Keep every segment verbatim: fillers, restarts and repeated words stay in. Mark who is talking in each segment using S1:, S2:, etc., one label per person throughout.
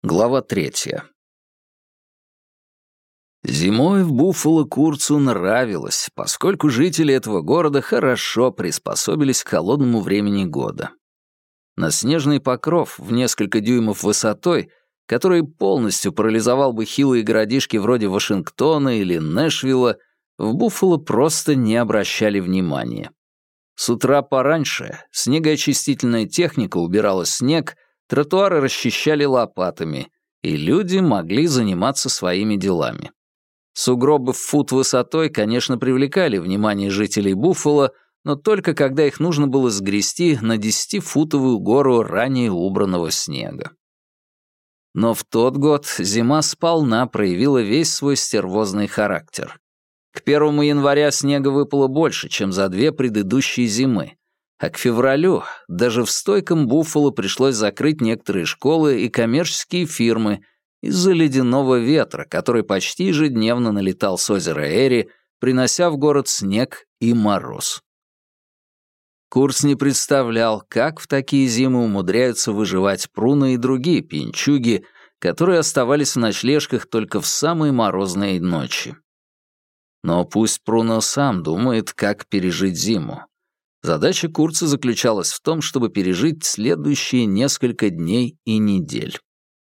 S1: Глава третья. Зимой в Буффало Курцу нравилось, поскольку жители этого города хорошо приспособились к холодному времени года. На снежный покров в несколько дюймов высотой, который полностью парализовал бы хилые городишки вроде Вашингтона или Нэшвилла, в Буффало просто не обращали внимания. С утра пораньше снегоочистительная техника убирала снег, тротуары расчищали лопатами, и люди могли заниматься своими делами. Сугробы в фут высотой, конечно, привлекали внимание жителей Буффало, но только когда их нужно было сгрести на десятифутовую гору ранее убранного снега. Но в тот год зима сполна проявила весь свой стервозный характер. К первому января снега выпало больше, чем за две предыдущие зимы, а к февралю даже в стойком Буффало пришлось закрыть некоторые школы и коммерческие фирмы из-за ледяного ветра, который почти ежедневно налетал с озера Эри, принося в город снег и мороз. Курц не представлял, как в такие зимы умудряются выживать Пруно и другие пьянчуги, которые оставались в ночлежках только в самые морозные ночи. Но пусть Пруно сам думает, как пережить зиму. Задача Курца заключалась в том, чтобы пережить следующие несколько дней и недель.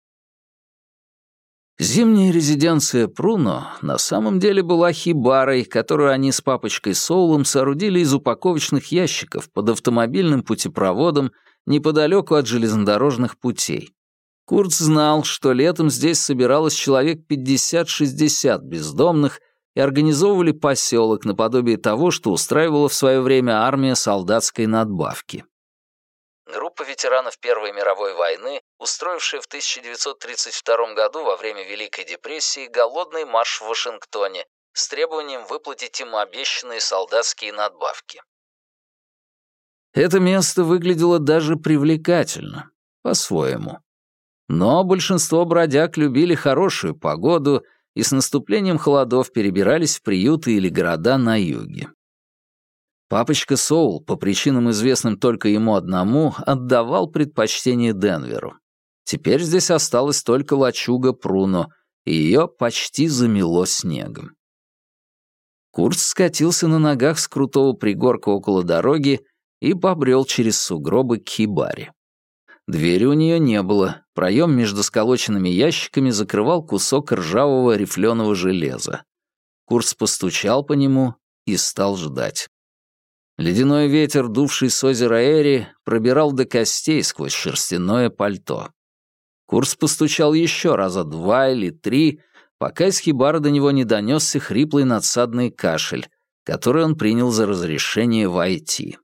S1: Зимняя резиденция Пруно на самом деле была хибарой, которую они с папочкой Соулом соорудили из упаковочных ящиков под автомобильным путепроводом неподалеку от железнодорожных путей. Курц знал, что летом здесь собиралось человек пятьдесят-шестьдесят бездомных и организовывали поселок наподобие того, что устраивала в свое время армия солдатской надбавки. Группа ветеранов Первой мировой войны, устроившая в тысяча девятьсот тридцать втором году во время Великой депрессии голодный марш в Вашингтоне с требованием выплатить им обещанные солдатские надбавки. Это место выглядело даже привлекательно, по-своему. Но большинство бродяг любили хорошую погоду и с наступлением холодов перебирались в приюты или города на юге. Папочка Соул, по причинам, известным только ему одному, отдавал предпочтение Денверу. Теперь здесь осталась только лачуга Пруно, и ее почти замело снегом. Курц скатился на ногах с крутого пригорка около дороги и побрел через сугробы к хибаре. Двери у нее не было, проем между сколоченными ящиками закрывал кусок ржавого рифленого железа. Курц постучал по нему и стал ждать. Ледяной ветер, дувший с озера Эри, пробирал до костей сквозь шерстяное пальто. Курц постучал еще раза два или три, пока из хибары до него не донесся хриплый надсадный кашель, который он принял за разрешение войти.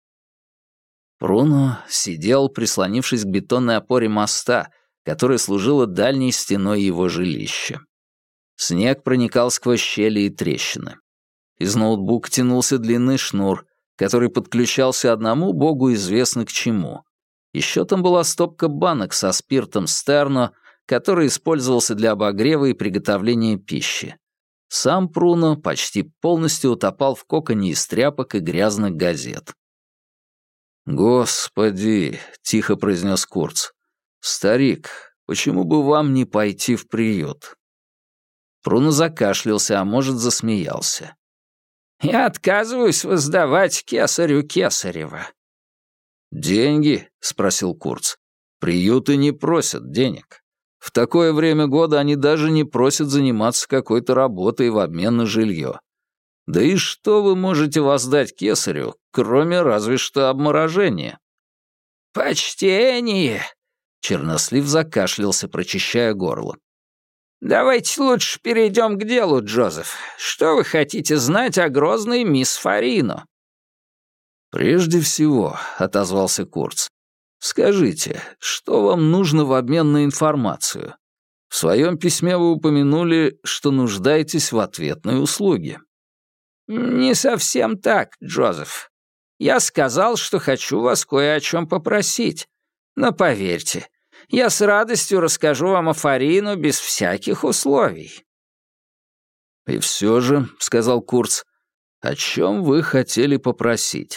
S1: Пруно сидел, прислонившись к бетонной опоре моста, которая служила дальней стеной его жилища. Снег проникал сквозь щели и трещины. Из ноутбука тянулся длинный шнур, который подключался одному богу известно к чему. Еще там была стопка банок со спиртом Стерно, который использовался для обогрева и приготовления пищи. Сам Пруно почти полностью утопал в коконе из тряпок и грязных газет. «Господи!» — тихо произнес Курц. «Старик, почему бы вам не пойти в приют?» Пруно закашлялся, а может, засмеялся. «Я отказываюсь воздавать кесарю кесарева». «Деньги?» — спросил Курц. «Приюты не просят денег. В такое время года они даже не просят заниматься какой-то работой в обмен на жилье. Да и что вы можете воздать кесарю, кроме разве что обморожения?» «Почтение!» — Чернослив закашлялся, прочищая горло. «Давайте лучше перейдем к делу, Джозеф. Что вы хотите знать о грозной мисс Фарино?» «Прежде всего», — отозвался Курц, — «скажите, что вам нужно в обмен на информацию? В своем письме вы упомянули, что нуждаетесь в ответной услуге». «Не совсем так, Джозеф. Я сказал, что хочу вас кое о чем попросить. Но поверьте, я с радостью расскажу вам о Фарино без всяких условий». «И все же», — сказал Курц, — «о чем вы хотели попросить?»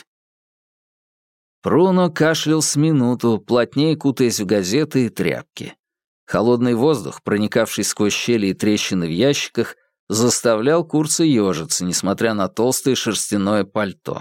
S1: Пруно кашлял с минуту, плотнее кутаясь в газеты и тряпки. Холодный воздух, проникавший сквозь щели и трещины в ящиках, заставлял Курца ежиться, несмотря на толстое шерстяное пальто.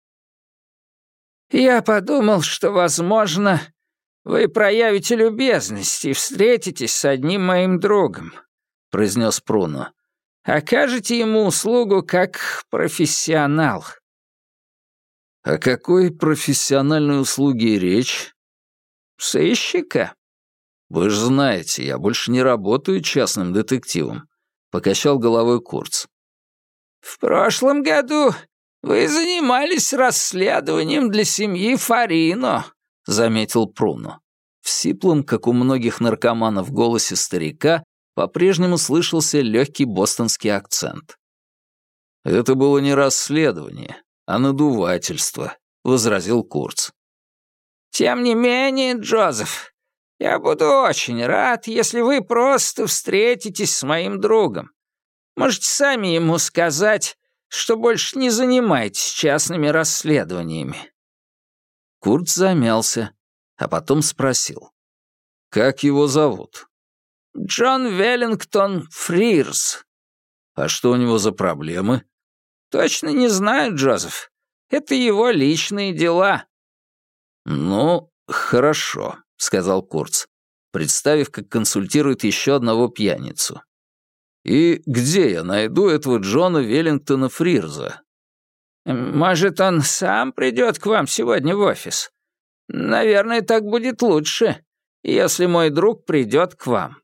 S2: «Я подумал, что, возможно, вы проявите любезность и встретитесь с одним моим другом», — произнес Пруно. «Окажете ему услугу как профессионал».
S1: «О какой профессиональной услуге речь?»
S2: «Сыщика».
S1: «Вы же знаете, я больше не работаю частным детективом», — покачал головой Курц.
S2: «В прошлом году вы занимались расследованием для семьи Фарино», — заметил Пруно.
S1: В сиплом, как у многих наркоманов, голосе старика по-прежнему слышался легкий бостонский акцент. «Это было не расследование, а надувательство», — возразил Курц.
S2: «Тем не менее, Джозеф, я буду очень рад, если вы просто встретитесь с моим другом. Можете сами ему сказать, что больше не занимаетесь частными расследованиями».
S1: Курц замялся, а потом спросил. «Как его зовут?»
S2: «Джон Веллингтон Фрирс».
S1: «А что у него за проблемы?»
S2: «Точно не знаю, Джозеф. Это его личные дела».
S1: «Ну, хорошо», — сказал Курц, представив, как консультирует еще одного пьяницу. «И где я найду этого Джона Веллингтона Фрирза?»
S2: «Может, он сам придет к вам сегодня в офис? Наверное, так будет лучше, если мой друг придет к вам».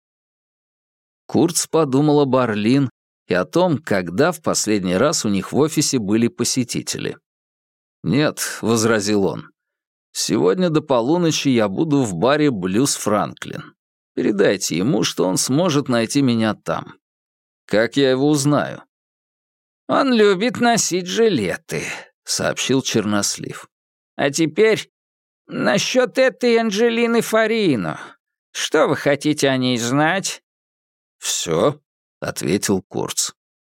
S1: Курц подумал об Арлин и о том, когда в последний раз у них в офисе были посетители. «Нет», — возразил он, — «сегодня до полуночи я буду в баре «Блюз Франклин». Передайте ему, что он сможет найти меня там. Как я его узнаю?»
S2: «Он любит носить жилеты», — сообщил Чернослив. «А теперь насчет этой Анджелины Фарино. Что вы хотите о ней знать?»
S1: «Все», — ответил Курц.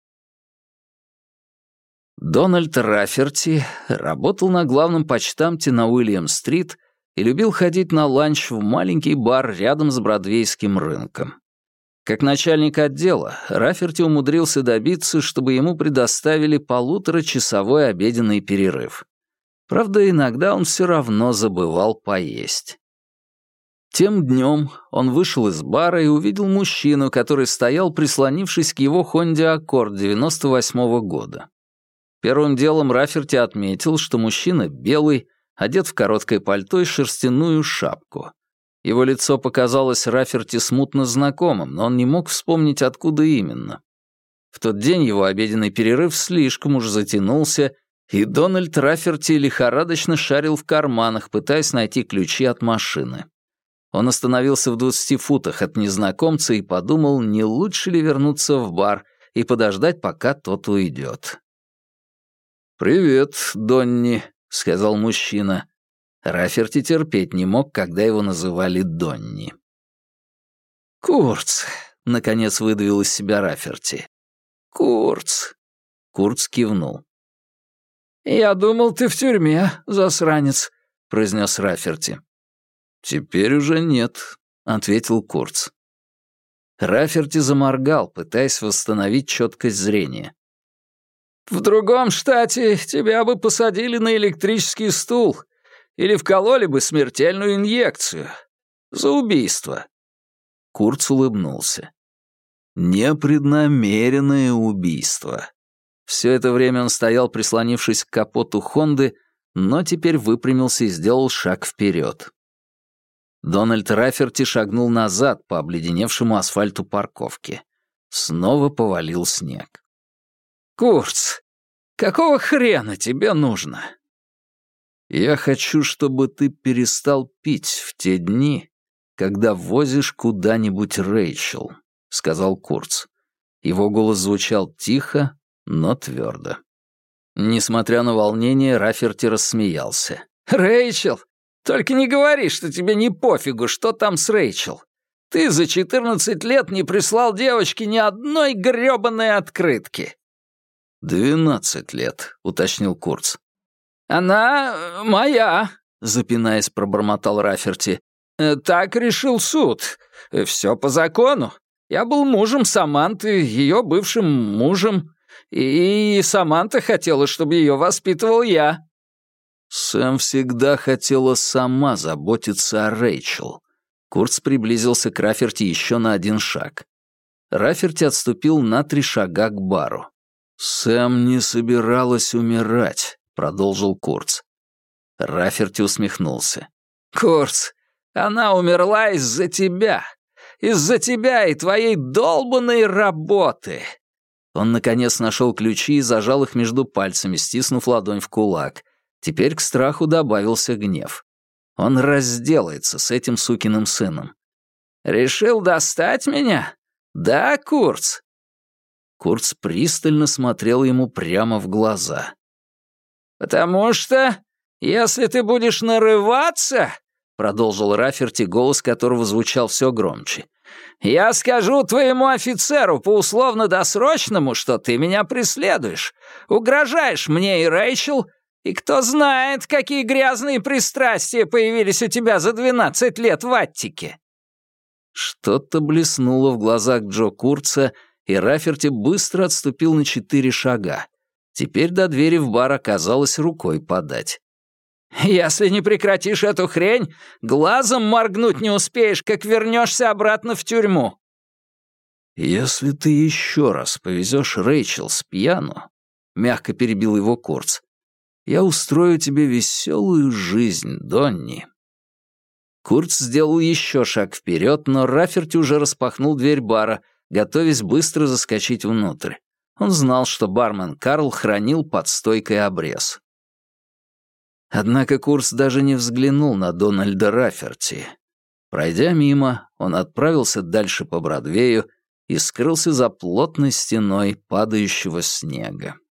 S1: Дональд Рафферти работал на главном почтамте на Уильям-стрит и любил ходить на ланч в маленький бар рядом с Бродвейским рынком. Как начальник отдела, Рафферти умудрился добиться, чтобы ему предоставили полуторачасовой обеденный перерыв. Правда, иногда он все равно забывал поесть. Тем днем он вышел из бара и увидел мужчину, который стоял, прислонившись к его Хонде Аккорд девяносто восьмого года. Первым делом Рафферти отметил, что мужчина белый, одет в короткое пальто и шерстяную шапку. Его лицо показалось Рафферти смутно знакомым, но он не мог вспомнить, откуда именно. В тот день его обеденный перерыв слишком уж затянулся, и Дональд Рафферти лихорадочно шарил в карманах, пытаясь найти ключи от машины. Он остановился в двадцати футах от незнакомца и подумал, не лучше ли вернуться в бар и подождать, пока тот уйдет. «Привет, Донни», — сказал мужчина. Рафферти терпеть не мог, когда его называли Донни.
S2: «Курц»,
S1: — наконец выдавил из себя Рафферти.
S2: «Курц».
S1: Курц кивнул.
S2: «Я думал, ты в тюрьме, засранец», — произнес Рафферти.
S1: «Теперь уже нет», — ответил Курц. Рафферти заморгал, пытаясь восстановить четкость зрения.
S2: «В другом штате тебя бы посадили на электрический стул или вкололи бы смертельную инъекцию. За убийство».
S1: Курц улыбнулся. Непреднамеренное убийство. Все это время он стоял, прислонившись к капоту Хонды, но теперь выпрямился и сделал шаг вперед. Дональд Рафферти шагнул назад по обледеневшему асфальту парковки. Снова повалил снег.
S2: «Курц, какого хрена тебе нужно?»
S1: «Я хочу, чтобы ты перестал пить в те дни, когда возишь куда-нибудь Рэйчел», — сказал Курц. Его голос звучал тихо, но твердо. Несмотря на волнение, Рафферти рассмеялся.
S2: «Рэйчел? Только не говори, что тебе не пофигу, что там с Рэйчел. Ты за четырнадцать лет не прислал девочке ни одной грёбаной открытки».
S1: «Двенадцать лет», — уточнил Курц.
S2: «Она моя», —
S1: запинаясь, пробормотал Рафферти.
S2: «Так решил суд. Все по закону. Я был мужем Саманты, ее бывшим мужем, и Саманта хотела, чтобы ее воспитывал я».
S1: Сэм всегда хотела сама заботиться о Рэйчел. Куртс приблизился к Раферти еще на один шаг. Раферти отступил на три шага к бару. «Сэм не собиралась умирать», — продолжил Куртс. Раферти усмехнулся.
S2: «Куртс, она умерла из-за тебя. Из-за тебя и твоей долбанной работы».
S1: Он, наконец, нашел ключи и зажал их между пальцами, стиснув ладонь в кулак. Теперь к страху добавился гнев. Он разделается с этим сукиным сыном.
S2: «Решил достать меня? Да, Куртс?»
S1: Куртс пристально смотрел ему прямо в глаза.
S2: «Потому что, если ты будешь нарываться, — продолжил Раферти, голос которого звучал все громче, — я скажу твоему офицеру по условно-досрочному, что ты меня преследуешь, угрожаешь мне и Рэйчел, и кто знает, какие грязные пристрастия появились у тебя за двенадцать лет в Аттике».
S1: Что-то блеснуло в глазах Джо Куртса, и Раферти быстро отступил на четыре шага. Теперь до двери в бар оказалось рукой подать.
S2: «Если не прекратишь эту хрень, глазом моргнуть не успеешь, как вернешься обратно в тюрьму».
S1: «Если ты еще раз повезешь Рэйчел с пьяну», — мягко перебил его Куртс, «я устрою тебе веселую жизнь, Донни». Куртс сделал еще шаг вперед, но Раферти уже распахнул дверь бара, готовясь быстро заскочить внутрь. Он знал, что бармен Карл хранил под стойкой обрез. Однако Куртс даже не взглянул на Дональда Раферти. Пройдя мимо, он отправился дальше по Бродвею и скрылся за плотной стеной падающего снега.